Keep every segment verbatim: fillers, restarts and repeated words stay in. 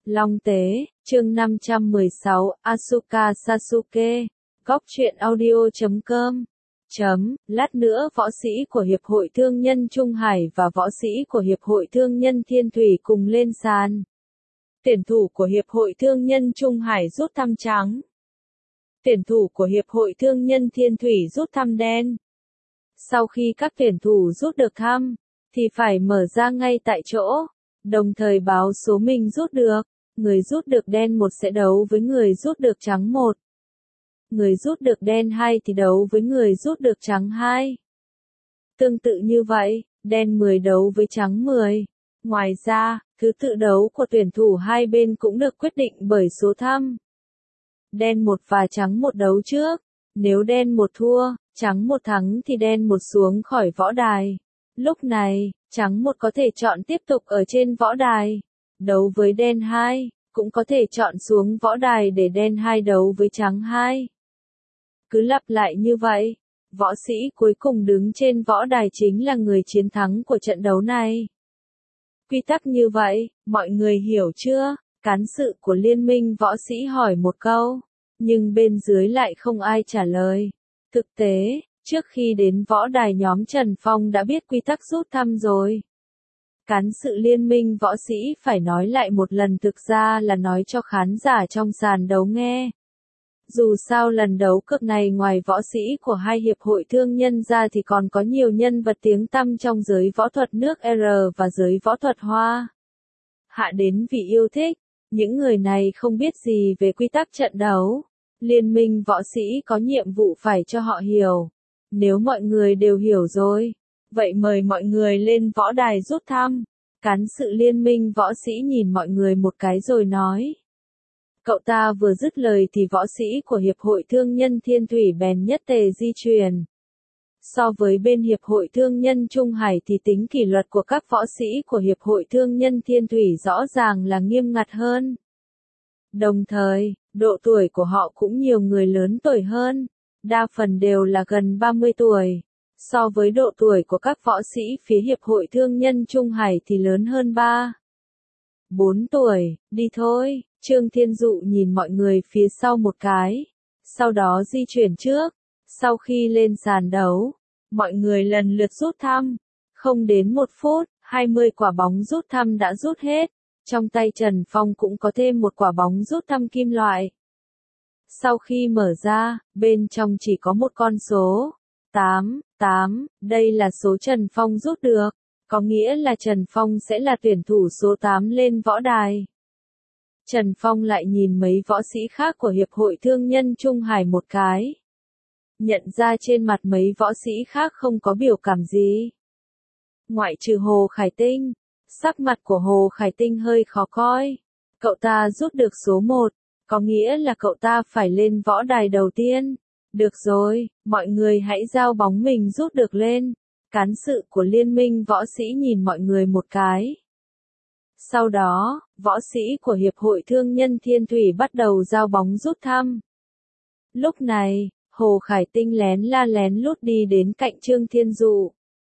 Long Tế, chương năm trăm mười sáu, Asuka Sasuke, góc truyện audio chấm com. Chấm, lát nữa võ sĩ của Hiệp hội Thương nhân Trung Hải và võ sĩ của Hiệp hội Thương nhân Thiên Thủy cùng lên sàn. Tuyển thủ của Hiệp hội Thương nhân Trung Hải rút thăm trắng. Tuyển thủ của Hiệp hội Thương nhân Thiên Thủy rút thăm đen. Sau khi các tuyển thủ rút được thăm, thì phải mở ra ngay tại chỗ, đồng thời báo số mình rút được. Người rút được đen một sẽ đấu với người rút được trắng một. Người rút được đen hai thì đấu với người rút được trắng hai. Tương tự như vậy, đen mười đấu với trắng mười. Ngoài ra, thứ tự đấu của tuyển thủ hai bên cũng được quyết định bởi số thăm. Đen một và trắng một đấu trước. Nếu đen một thua, trắng một thắng thì đen một xuống khỏi võ đài. Lúc này, trắng một có thể chọn tiếp tục ở trên võ đài, đấu với đen hai, cũng có thể chọn xuống võ đài để đen hai đấu với trắng hai. Cứ lặp lại như vậy, võ sĩ cuối cùng đứng trên võ đài chính là người chiến thắng của trận đấu này. Quy tắc như vậy, mọi người hiểu chưa? Cán sự của Liên minh võ sĩ hỏi một câu, nhưng bên dưới lại không ai trả lời. Thực tế, trước khi đến võ đài nhóm Trần Phong đã biết quy tắc rút thăm rồi. Cán sự Liên minh võ sĩ phải nói lại một lần, thực ra là nói cho khán giả trong sàn đấu nghe. Dù sao lần đấu cược này ngoài võ sĩ của hai hiệp hội thương nhân ra thì còn có nhiều nhân vật tiếng tăm trong giới võ thuật nước R và giới võ thuật Hoa. Hạ đến vì yêu thích, những người này không biết gì về quy tắc trận đấu. Liên minh võ sĩ có nhiệm vụ phải cho họ hiểu. Nếu mọi người đều hiểu rồi, vậy mời mọi người lên võ đài rút thăm. Cán sự Liên minh võ sĩ nhìn mọi người một cái rồi nói. Cậu ta vừa dứt lời thì võ sĩ của Hiệp hội Thương nhân Thiên Thủy bèn nhất tề di chuyển. So với bên Hiệp hội Thương nhân Trung Hải thì tính kỷ luật của các võ sĩ của Hiệp hội Thương nhân Thiên Thủy rõ ràng là nghiêm ngặt hơn. Đồng thời, độ tuổi của họ cũng nhiều người lớn tuổi hơn, đa phần đều là gần ba mươi tuổi. So với độ tuổi của các võ sĩ phía Hiệp hội Thương nhân Trung Hải thì lớn hơn ba, bốn tuổi, đi thôi. Trương Thiên Dụ nhìn mọi người phía sau một cái, sau đó di chuyển trước. Sau khi lên sàn đấu, mọi người lần lượt rút thăm. Không đến một phút, hai mươi quả bóng rút thăm đã rút hết. Trong tay Trần Phong cũng có thêm một quả bóng rút thăm kim loại. Sau khi mở ra, bên trong chỉ có một con số. tám, tám, đây là số Trần Phong rút được. Có nghĩa là Trần Phong sẽ là tuyển thủ số tám lên võ đài. Trần Phong lại nhìn mấy võ sĩ khác của Hiệp hội Thương nhân Trung Hải một cái. Nhận ra trên mặt mấy võ sĩ khác không có biểu cảm gì. Ngoại trừ Hồ Khải Tinh, sắc mặt của Hồ Khải Tinh hơi khó coi. Cậu ta rút được số một, có nghĩa là cậu ta phải lên võ đài đầu tiên. Được rồi, mọi người hãy giao bóng mình rút được lên. Cán sự của Liên minh võ sĩ nhìn mọi người một cái. Sau đó, võ sĩ của Hiệp hội Thương nhân Thiên Thủy bắt đầu giao bóng rút thăm. Lúc này, Hồ Khải Tinh lén la lén lút đi đến cạnh Trương Thiên Dụ.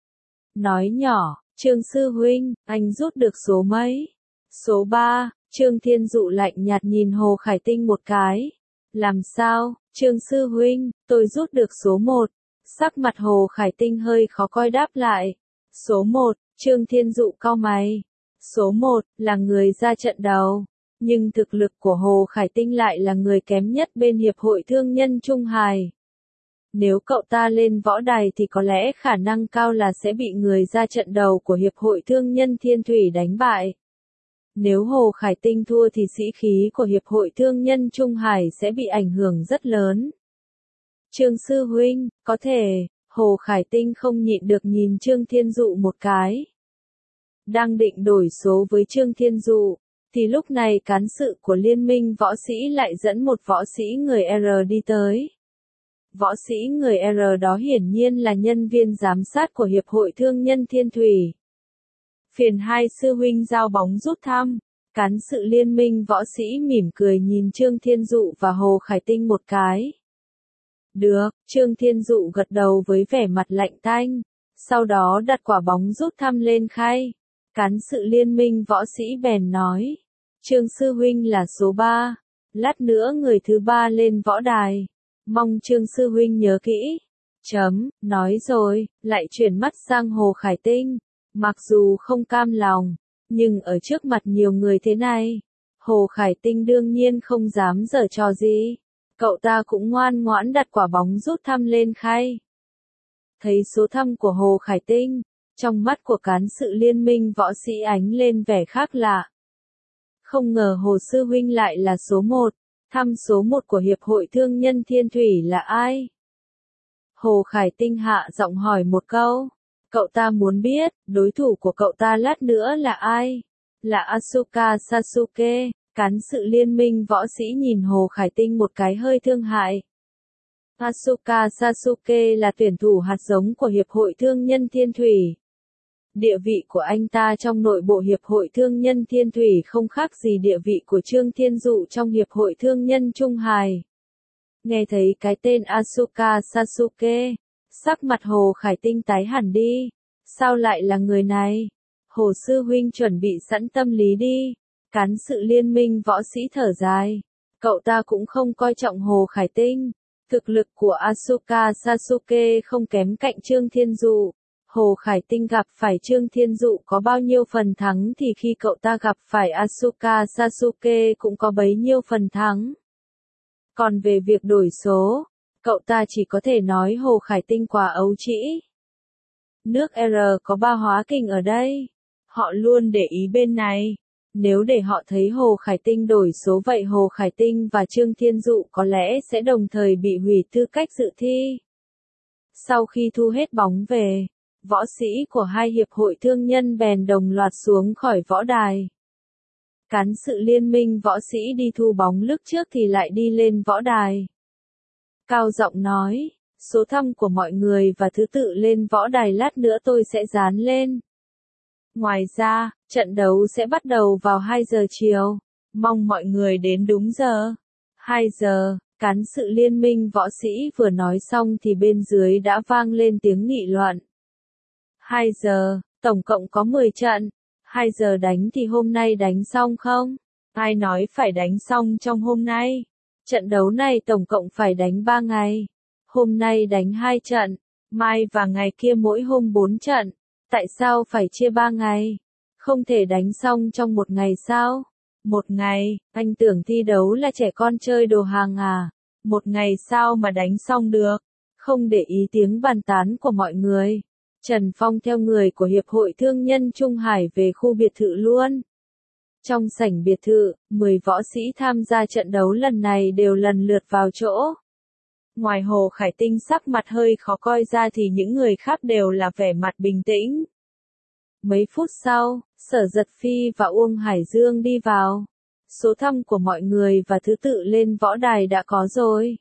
Nói nhỏ, Trương Sư Huynh, anh rút được số mấy? Số ba, Trương Thiên Dụ lạnh nhạt nhìn Hồ Khải Tinh một cái. Làm sao, Trương Sư Huynh, tôi rút được số một. Sắc mặt Hồ Khải Tinh hơi khó coi đáp lại. Số một, Trương Thiên Dụ cau mày. Số một, là người ra trận đầu. Nhưng thực lực của Hồ Khải Tinh lại là người kém nhất bên Hiệp hội Thương nhân Trung Hải. Nếu cậu ta lên võ đài thì có lẽ khả năng cao là sẽ bị người ra trận đầu của Hiệp hội Thương nhân Thiên Thủy đánh bại. Nếu Hồ Khải Tinh thua thì sĩ khí của Hiệp hội Thương nhân Trung Hải sẽ bị ảnh hưởng rất lớn. Trương Sư Huynh, có thể, Hồ Khải Tinh không nhịn được nhìn Trương Thiên Dụ một cái. Đang định đổi số với Trương Thiên Dụ, thì lúc này cán sự của Liên minh võ sĩ lại dẫn một võ sĩ người R đi tới. Võ sĩ người R đó hiển nhiên là nhân viên giám sát của Hiệp hội Thương nhân Thiên Thủy. Phiền hai sư huynh giao bóng rút thăm. Cán sự Liên minh võ sĩ mỉm cười nhìn Trương Thiên Dụ và Hồ Khải Tinh một cái. Được, Trương Thiên Dụ gật đầu với vẻ mặt lạnh tanh. Sau đó đặt quả bóng rút thăm lên khay. Cán sự Liên minh võ sĩ bèn nói. Trương sư huynh là số ba. Lát nữa người thứ ba lên võ đài. Mong Trương sư huynh nhớ kỹ. Chấm, nói rồi, lại chuyển mắt sang Hồ Khải Tinh. Mặc dù không cam lòng, nhưng ở trước mặt nhiều người thế này, Hồ Khải Tinh đương nhiên không dám giở trò gì. Cậu ta cũng ngoan ngoãn đặt quả bóng rút thăm lên khay. Thấy số thăm của Hồ Khải Tinh, trong mắt của cán sự liên minh võ sĩ ánh lên vẻ khác lạ. Không ngờ Hồ sư huynh lại là số một, thăm số một của Hiệp hội Thương nhân Thiên Thủy là ai? Hồ Khải Tinh hạ giọng hỏi một câu. Cậu ta muốn biết, đối thủ của cậu ta lát nữa là ai? Là Asuka Sasuke. Cán sự liên minh võ sĩ nhìn Hồ Khải Tinh một cái hơi thương hại. Asuka Sasuke là tuyển thủ hạt giống của Hiệp hội Thương nhân Thiên Thủy. Địa vị của anh ta trong nội bộ Hiệp hội Thương nhân Thiên Thủy không khác gì địa vị của Trương Thiên Dụ trong Hiệp hội Thương nhân Trung Hải. Nghe thấy cái tên Asuka Sasuke, sắc mặt Hồ Khải Tinh tái hẳn đi. Sao lại là người này? Hồ sư huynh chuẩn bị sẵn tâm lý đi. Cán sự liên minh võ sĩ thở dài. Cậu ta cũng không coi trọng Hồ Khải Tinh. Thực lực của Asuka Sasuke không kém cạnh Trương Thiên Dụ. Hồ Khải Tinh gặp phải Trương Thiên Dụ có bao nhiêu phần thắng thì khi cậu ta gặp phải Asuka Sasuke cũng có bấy nhiêu phần thắng. Còn về việc đổi số, cậu ta chỉ có thể nói Hồ Khải Tinh quá ấu trĩ. Nước R có ba hóa kình ở đây. Họ luôn để ý bên này. Nếu để họ thấy Hồ Khải Tinh đổi số vậy Hồ Khải Tinh và Trương Thiên Dụ có lẽ sẽ đồng thời bị hủy tư cách dự thi. Sau khi thu hết bóng về, võ sĩ của hai hiệp hội thương nhân bèn đồng loạt xuống khỏi võ đài. Cán sự liên minh võ sĩ đi thu bóng lúc trước thì lại đi lên võ đài. Cao giọng nói, số thăm của mọi người và thứ tự lên võ đài lát nữa tôi sẽ dán lên. Ngoài ra, trận đấu sẽ bắt đầu vào hai giờ chiều. Mong mọi người đến đúng giờ. hai giờ, cán sự liên minh võ sĩ vừa nói xong thì bên dưới đã vang lên tiếng nghị luận. hai giờ, tổng cộng có mười trận. hai giờ đánh thì hôm nay đánh xong không? Ai nói phải đánh xong trong hôm nay? Trận đấu này tổng cộng phải đánh ba ngày. Hôm nay đánh hai trận, mai và ngày kia mỗi hôm bốn trận. Tại sao phải chia ba ngày? Không thể đánh xong trong một ngày sao? Một ngày, anh tưởng thi đấu là trẻ con chơi đồ hàng à? Một ngày sao mà đánh xong được? Không để ý tiếng bàn tán của mọi người. Trần Phong theo người của Hiệp hội Thương nhân Trung Hải về khu biệt thự luôn. Trong sảnh biệt thự, mười võ sĩ tham gia trận đấu lần này đều lần lượt vào chỗ. Ngoài Hồ Khải Tinh sắc mặt hơi khó coi ra thì những người khác đều là vẻ mặt bình tĩnh. Mấy phút sau, Sở Giật Phi và Uông Hải Dương đi vào. Số thăm của mọi người và thứ tự lên võ đài đã có rồi.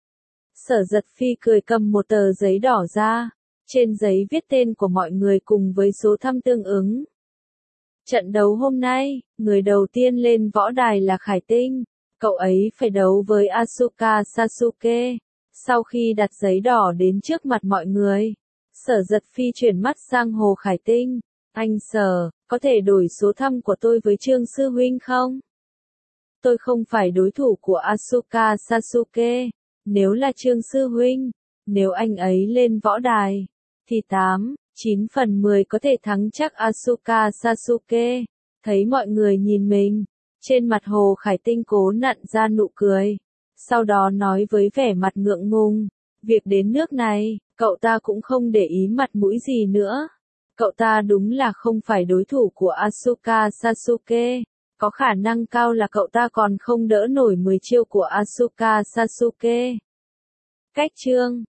Sở Giật Phi cười cầm một tờ giấy đỏ ra. Trên giấy viết tên của mọi người cùng với số thăm tương ứng. Trận đấu hôm nay, người đầu tiên lên võ đài là Khải Tinh. Cậu ấy phải đấu với Asuka Sasuke. Sau khi đặt giấy đỏ đến trước mặt mọi người, Sở Giật Phi chuyển mắt sang Hồ Khải Tinh. Anh Sở, có thể đổi số thăm của tôi với Trương Sư Huynh không? Tôi không phải đối thủ của Asuka Sasuke. Nếu là Trương Sư Huynh, nếu anh ấy lên võ đài, thì tám, chín phần mười có thể thắng chắc Asuka Sasuke. Thấy mọi người nhìn mình, trên mặt Hồ Khải Tinh cố nặn ra nụ cười. Sau đó nói với vẻ mặt ngượng ngùng, việc đến nước này, cậu ta cũng không để ý mặt mũi gì nữa. Cậu ta đúng là không phải đối thủ của Asuka Sasuke. Có khả năng cao là cậu ta còn không đỡ nổi mười chiêu của Asuka Sasuke. Cách chương